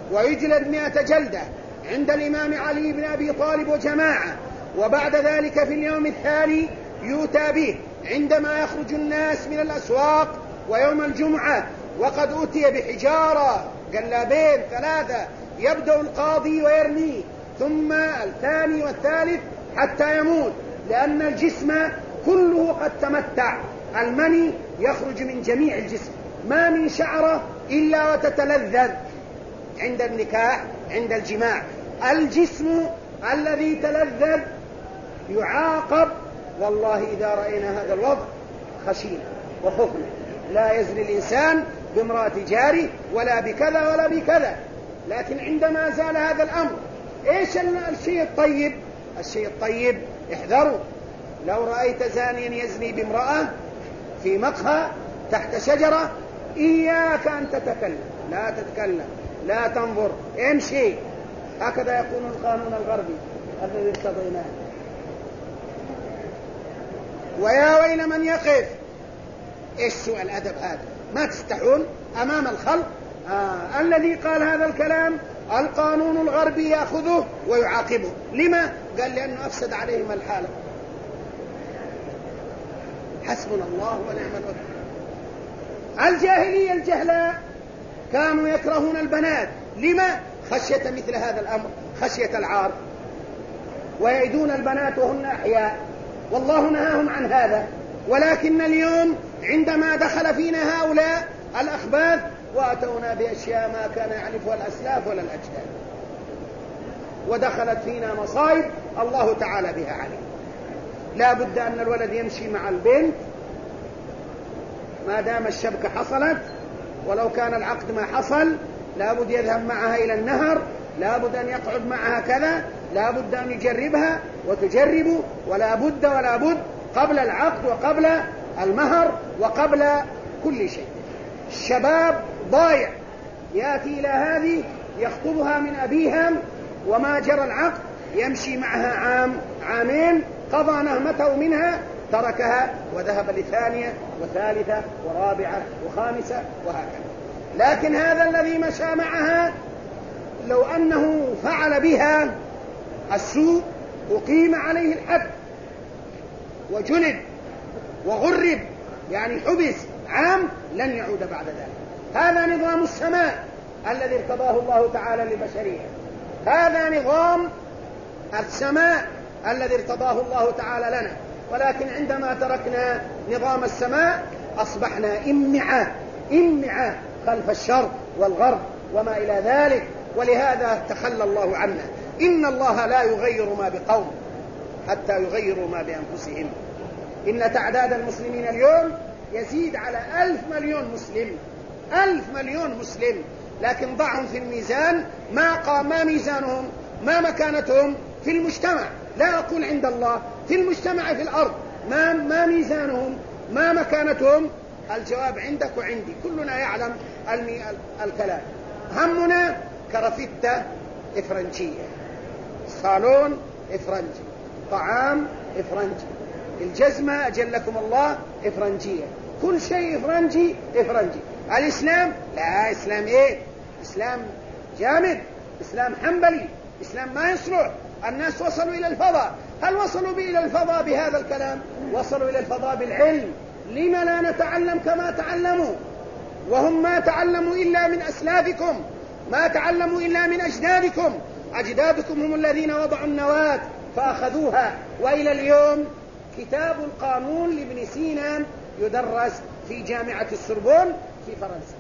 ويجلد 100 جلدة عند الإمام علي بن أبي طالب وجماعة. وبعد ذلك في اليوم الثاني يؤتى به عندما يخرج الناس من الأسواق ويوم الجمعة وقد أتي بحجارة قلابين 3 يبدأ القاضي ويرميه، ثم الثاني والثالث حتى يموت، لأن الجسم كله قد تمتع. المني يخرج من جميع الجسم، ما من شعرة إلا وتتلذذ عند النكاح عند الجماع. الجسم الذي تلذذ يعاقب. والله إذا رأينا هذا الوضع خشينا وخفنا. لا يزني الإنسان بامرأة جاره ولا بكذا ولا بكذا. لكن عندما زال هذا الأمر إيش الشيء الطيب؟ الشيء الطيب احذروا، لو رأيت زانيا يزني بامرأة في مقهى تحت شجرة إياك أن تتكلم، لا تتكلم، لا تنظر، امشي. هكذا يكون القانون الغربي الذي ارتضيناه. ويا ويل من يقف. ايش سوء الأدب هذا؟ ما تستحون أمام الخلق؟ الذي قال هذا الكلام القانون الغربي يأخذه ويعاقبه. لما؟ قال لأنه أفسد عليهم الحالة. حسبنا الله ونعم الوكيل. الجاهلية الجهلاء كانوا يكرهون البنات. لما؟ خشية مثل هذا الأمر، خشية العار، ويعيدون البنات وهن أحياء، والله نهاهم عن هذا. ولكن اليوم عندما دخل فينا هؤلاء الأخباث وأتونا بأشياء ما كان يعرفها الأسلاف ولا الأجداد، ودخلت فينا مصائب الله تعالى بها عليم. لا بد أن الولد يمشي مع البنت ما دام الشبكة حصلت، ولو كان العقد ما حصل لا بد يذهب معها إلى النهر، لا بد أن يقعد معها كذا، لا بد أن يجربها وتجربه، ولا بد قبل العقد وقبل المهر وقبل كل شيء. الشباب ضايع، يأتي إلى هذه يخطبها من أبيها وما جرى العقد، يمشي معها عام عامين، قضى نهمته منها، تركها وذهب لثانية وثالثة ورابعة وخامسة وهكذا. لكن هذا الذي مشى معها لو أنه فعل بها السوء أقيم عليه الحد وجلد وغرب، يعني حبس عام، لن يعود بعد ذلك. هذا نظام السماء الذي ارتضاه الله تعالى للبشرية، هذا نظام السماء الذي ارتضاه الله تعالى لنا. ولكن عندما تركنا نظام السماء أصبحنا إمعة خلف الشرق والغرب وما إلى ذلك، ولهذا تخلى الله عنا. إن الله لا يغير ما بقوم حتى يغيروا ما بأنفسهم. إن تعداد المسلمين اليوم يزيد على 1,000,000,000 مسلم، 1,000,000,000 مسلم، لكن ضعهم في الميزان ما ميزانهم، ما مكانتهم في المجتمع. لا أقول عند الله، في المجتمع في الأرض ما ميزانهم، ما مكانتهم. الجواب عندك وعندي، كلنا يعلم الكلام. همنا كرافتة إفرنجية، صالون إفرنجي، طعام إفرنجي، الجزمة أجلكم الله إفرنجية، كل شيء إفرنجي. الإسلام لا، إسلام إيه؟ إسلام جامد، إسلام حنبلي، إسلام ما يصلح. الناس وصلوا إلى الفضاء. هل وصلوا إلى الفضاء بهذا الكلام؟ وصلوا إلى الفضاء بالعلم. لما لا نتعلم كما تعلموا؟ وهم ما تعلموا إلا من أسلافكم، ما تعلموا إلا من أجدادكم. أجدادكم هم الذين وضعوا النواة فأخذوها. وإلى اليوم كتاب القانون لابن سينا يدرس في جامعة السوربون في فرنسا.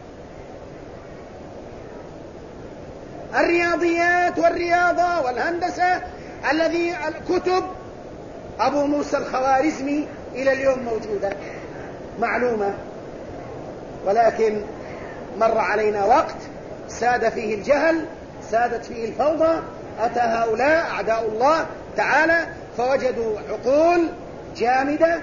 الرياضيات والرياضة والهندسة الذي الكتب أبو موسى الخوارزمي إلى اليوم موجودة معلومة. ولكن مر علينا وقت ساد فيه الجهل، سادت فيه الفوضى، أتى هؤلاء أعداء الله تعالى فوجدوا عقول جامدة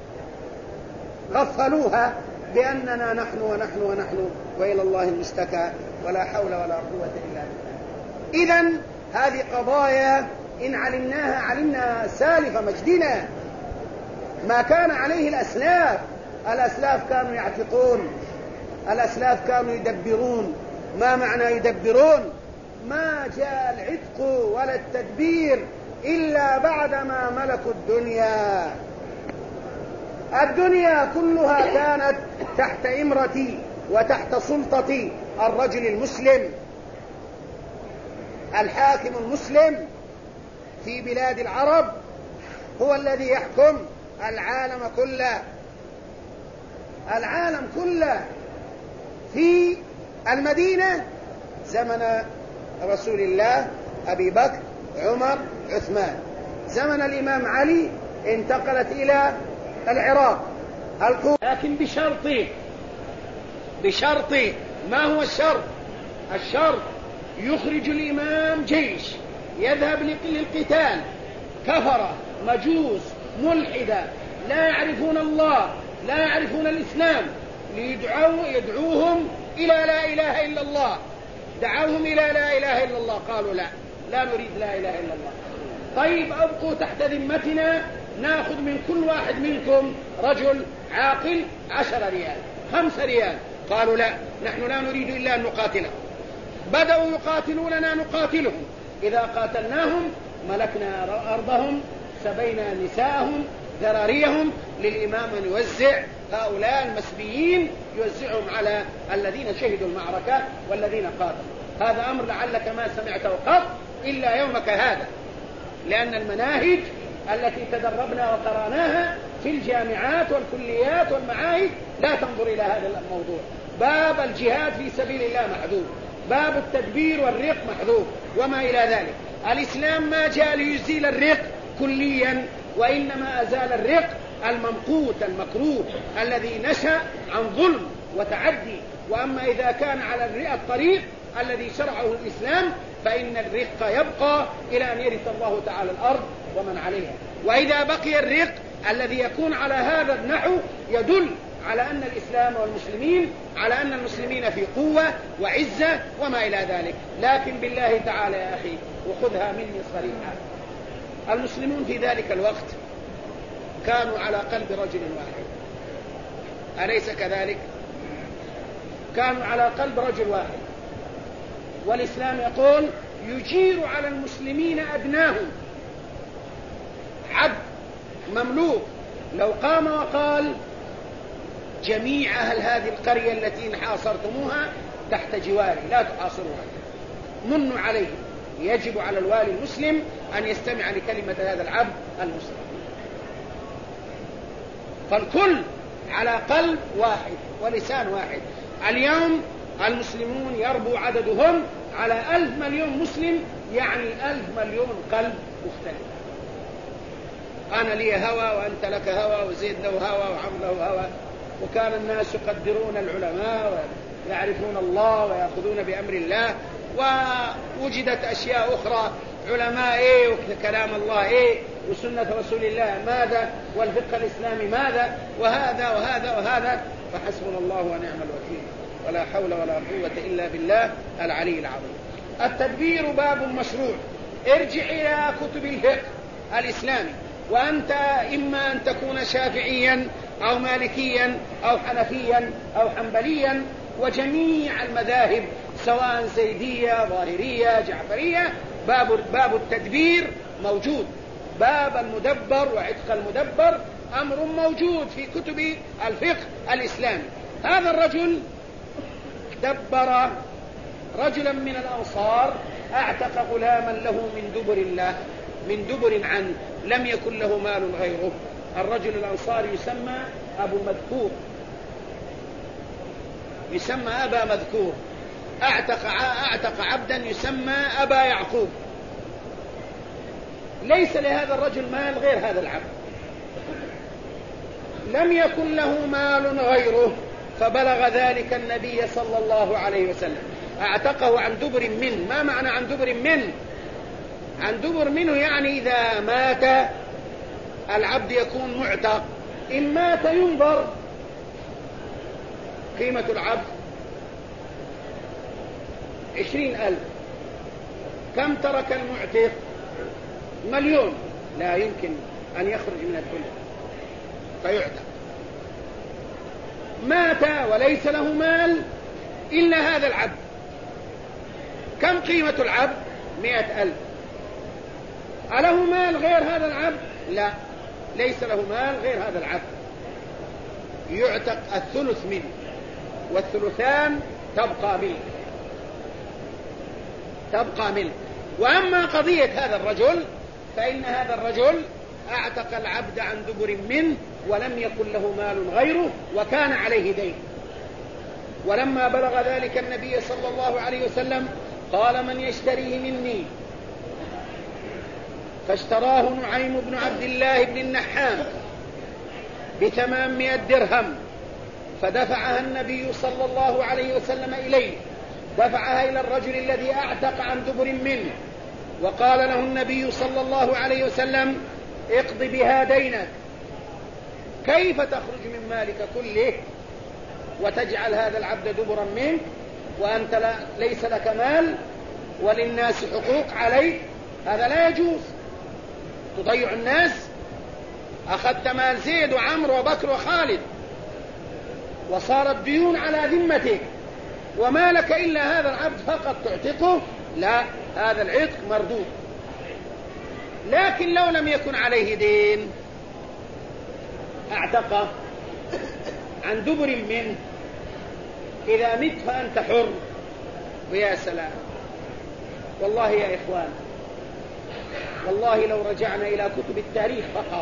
غفلوها بأننا نحن ونحن ونحن، وإلى الله المشتكى، ولا حول ولا قوة إلا بالله. إذن هذه قضايا إن علمناها علمنا سالف مجدنا، ما كان عليه الأسلاف. الأسلاف كانوا يعتقون، الأسلاف كانوا يدبرون، ما معنى يدبرون؟ ما جاء العتق ولا التدبير إلا بعدما ملكوا الدنيا. الدنيا كلها كانت تحت إمرتي وتحت سلطة الرجل المسلم، الحاكم المسلم في بلاد العرب هو الذي يحكم العالم كله. العالم كله في المدينة زمن رسول الله أبي بكر عمر عثمان. زمن الإمام علي انتقلت إلى العراق لكن بشرط. ما هو الشرط؟ الشرط يخرج الإمام جيش يذهب للقتال كفرة مجوس ملحدة لا يعرفون الله لا يعرفون الإسلام، يدعوهم إلى لا إله إلا الله. دعوهم إلى لا إله إلا الله، قالوا لا نريد لا إله إلا الله. طيب أبقوا تحت ذمتنا، نأخذ من كل واحد منكم رجل عاقل 10 ريال 5 ريال. قالوا لا، نحن لا نريد إلا أن نقاتلهم. بدأوا يقاتلوننا نقاتلهم، إذا قاتلناهم ملكنا أرضهم، سبينا نساءهم ذراريهم. للإمام أن يوزع هؤلاء المسبيين، يوزعهم على الذين شهدوا المعركة والذين قاتلوا. هذا أمر لعلك ما سمعته قط إلا يومك هذا، لأن المناهج التي تدربنا وقرأناها في الجامعات والكليات والمعاهد لا تنظر إلى هذا الموضوع. باب الجهاد في سبيل الله محذوف، باب التدبير والرق محذوف، وما إلى ذلك. الإسلام ما جاء ليزيل الرق كليا، وإنما أزال الرق الممقوت المكروه الذي نشأ عن ظلم وتعدي. وأما إذا كان على الطريق الذي شرعه الإسلام فإن الرق يبقى إلى أن يرث الله تعالى الأرض ومن عليها. وإذا بقي الرق الذي يكون على هذا النحو يدل على أن الإسلام والمسلمين على أن المسلمين في قوة وعزة وما إلى ذلك. لكن بالله تعالى يا أخي، وخذها مني صريحة، المسلمون في ذلك الوقت كانوا على قلب رجل واحد، أليس كذلك؟ كانوا على قلب رجل واحد. والإسلام يقول يجير على المسلمين أدناهم. عبد مملوك لو قام وقال جميع أهل هذه القرية التي حاصرتموها تحت جواري لا تحاصروها، منوا عليه، يجب على الوالي المسلم أن يستمع لكلمة هذا العبد المسلم. فالكل على قلب واحد ولسان واحد. اليوم المسلمون يربو عددهم على 1000 مليون مسلم، يعني 1000 مليون قلب مختلف. أنا لي هوى وأنت لك هوى وزيد له هوى وعمر له هوى. وكان الناس يقدرون العلماء ويعرفون الله ويأخذون بأمر الله، ووجدت أشياء أخرى، علماء إيه وكلام الله إيه وسنة رسول الله ماذا والفقه الإسلامي ماذا، وهذا وهذا وهذا. فحسبنا الله ونعم الوكيل، ولا حول ولا قوة إلا بالله العلي العظيم. التدبير باب مشروع. ارجع إلى كتب الفقه الإسلامي، وأنت إما أن تكون شافعيا أو مالكيا أو حنفيا أو حنبليا، وجميع المذاهب سواء زيدية ظاهرية جعفرية، باب التدبير موجود. باب المدبر وعتق المدبر أمر موجود في كتب الفقه الإسلامي. هذا الرجل دبر رجلا من الأنصار، أعتق غلاما له من دبر عنه، لم يكن له مال غيره. الرجل الأنصاري يسمى أبو مذكور، يسمى أبا مذكور. أعتق عبدا يسمى أبا يعقوب. ليس لهذا الرجل مال غير هذا العبد، لم يكن له مال غيره، فبلغ ذلك النبي صلى الله عليه وسلم. أعتقه عن دبر منه. ما معنى عن دبر منه؟ عن دبر منه يعني إذا مات العبد يكون معتق، إن مات ينظر قيمة العبد 20,000. كم ترك المعتق؟ 1,000,000. لا يمكن أن يخرج من الدنيا فيعتق. مات وليس له مال إلا هذا العبد، كم قيمة العبد؟ 100,000. أله مال غير هذا العبد؟ لا، ليس له مال غير هذا العبد. يعتق الثلث منه والثلثان تبقى منه. وأما قضية هذا الرجل فإن هذا الرجل أعتق العبد عن دبر منه ولم يكن له مال غيره وكان عليه دين. ولما بلغ ذلك النبي صلى الله عليه وسلم قال: من يشتريه مني؟ فاشتراه نعيم بن عبد الله بن النحام ب800 درهم، فدفعها النبي صلى الله عليه وسلم إليه، دفعها إلى الرجل الذي أعتق عن دبر منه، وقال له النبي صلى الله عليه وسلم: اقض بها دينك. كيف تخرج من مالك كله وتجعل هذا العبد دبرا منك وأنت ليس لك مال وللناس حقوق عليك؟ هذا لا يجوز، تضيع الناس. أخذت مال زيد وعمر وبكر وخالد وصارت ديون على ذمتك وما لك إلا هذا العبد فقط تعتقه، لا، هذا العتق مردود. لكن لو لم يكن عليه دين اعتقه عن دبر منه، إذا مت فأنت حر. ويا سلام، والله يا إخوان، والله لو رجعنا إلى كتب التاريخ فقط،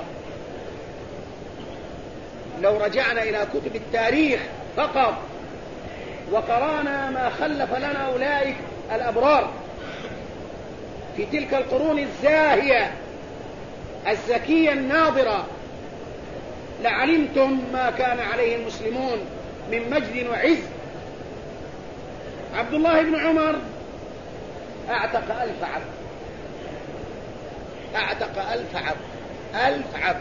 لو رجعنا إلى كتب التاريخ فقط وقرانا ما خلف لنا أولئك الأبرار في تلك القرون الزاهية الزكية الناظرة، لعلمتم ما كان عليه المسلمون من مجد وعز. عبد الله بن عمر أعتق 1000 عبد، أعتق 1000 عبد، 1000 عبد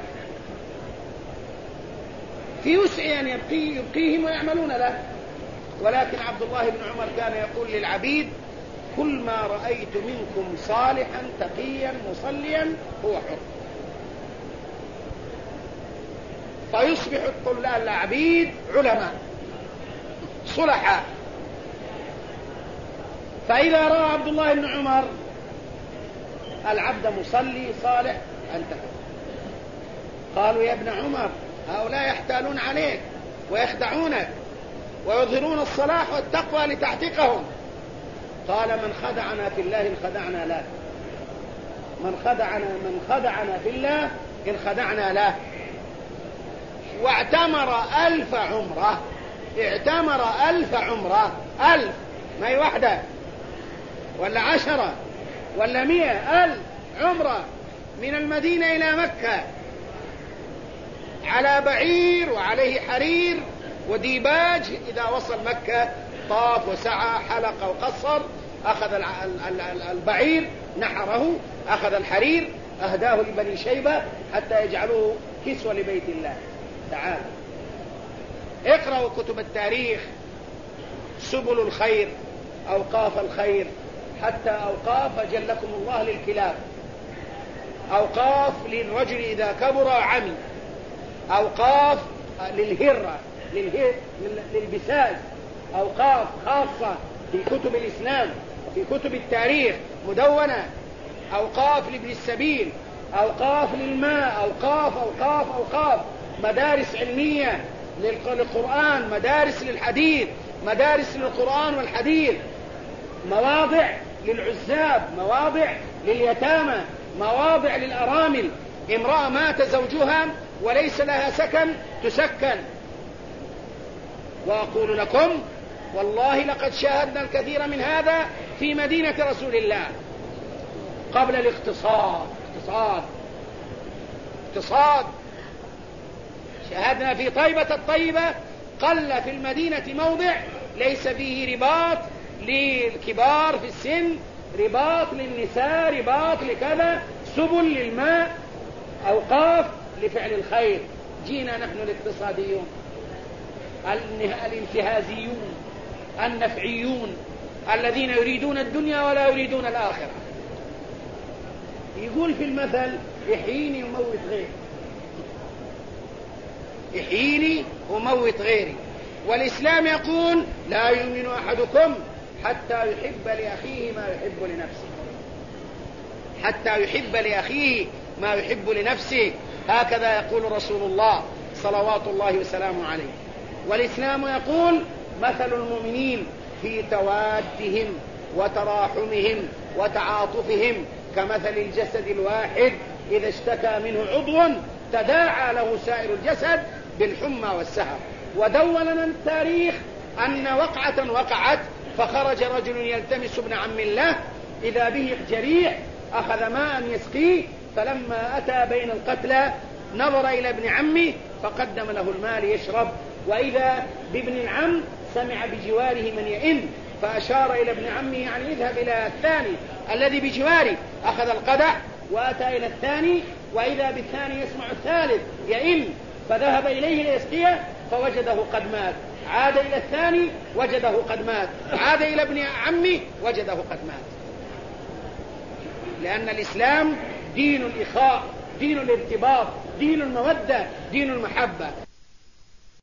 في وسع أن يبقيهم ويعملون له. ولكن عبد الله بن عمر كان يقول للعبيد: كل ما رأيت منكم صالحا تقيا مصليا هو حر. فيصبح العبيد علماء صلحاء. فإذا رأى عبد الله بن عمر العبد مصلي صالح انتهى. قالوا: يا ابن عمر، هؤلاء يحتالون عليك ويخدعونك ويظهرون الصلاح والتقوى لتعتقهم. قال: من خدعنا في الله إن خدعنا له، من خدعنا في الله إن خدعنا له. واعتمر 1000 عمرة، اعتمر 1000 عمرة، 1000 ما هي واحدة ولا 10 ولا 100، 1000 عمرة من المدينة إلى مكة على بعير وعليه حرير وديباج. إذا وصل مكة طاف وسعى، حلق وقصر، أخذ البعير نحره، أخذ الحرير أهداه لبني شيبة حتى يجعلوه كسوة لبيت الله. تعال اقرأوا كتب التاريخ، سبل الخير، أوقاف الخير، حتى أوقاف جلكم الله للكلاب، أوقاف للرجل إذا كبر وعمي، أوقاف للهرة للبساس، أوقاف خاصة في كتب الإسلام وفي كتب التاريخ مدونة، أوقاف لابن السبيل، أوقاف للماء، أوقاف، مدارس علمية للقرآن، مدارس للحديث، مدارس للقرآن والحديث، مواضع للعزاب، مواضع لليتامى، مواضع للأرامل. امرأة مات زوجها وليس لها سكن تسكن. وأقول لكم والله لقد شاهدنا الكثير من هذا في مدينة رسول الله قبل الاقتصاد. شاهدنا في طيبة الطيبة قل في المدينة موضع ليس فيه رباط للكبار في السن، رباط للنساء، رباط لكذا، سبل للماء، أوقاف لفعل الخير. جينا نحن الاقتصاديون الانتهازيون النفعيون الذين يريدون الدنيا ولا يريدون الآخرة. يقول في المثل: يحييني وموت غيري، يحييني وموت غيري. والإسلام يقول: لا يؤمن أحدكم حتى يحب لأخيه ما يحب لنفسه، حتى يحب لأخيه ما يحب لنفسه. هكذا يقول رسول الله صلوات الله وسلامه عليه. والإسلام يقول مثل المؤمنين في توادهم وتراحمهم وتعاطفهم كمثل الجسد الواحد إذا اشتكى منه عضو تداعى له سائر الجسد بالحمى والسهر. ودون لنا التاريخ أن وقعة وقعت فخرج رجل يلتمس ابن عم له إذا به جريح، أخذ ماء يسقيه، فلما أتى بين القتلى نظر إلى ابن عمه فقدم له الماء ليشرب، وإذا بابن العم سمع بجواره من يئن فأشار إلى ابن عمه يعني اذهب إلى الثاني الذي بجواره، أخذ القدح وأتى إلى الثاني، وإذا بالثاني يسمع الثالث يئن فذهب إليه ليسقيه فوجده قد مات، عاد إلى الثاني وجده قد مات، عاد إلى ابن عمه وجده قد مات. لأن الإسلام دين الإخاء، دين الارتباط، دين المودة، دين المحبة.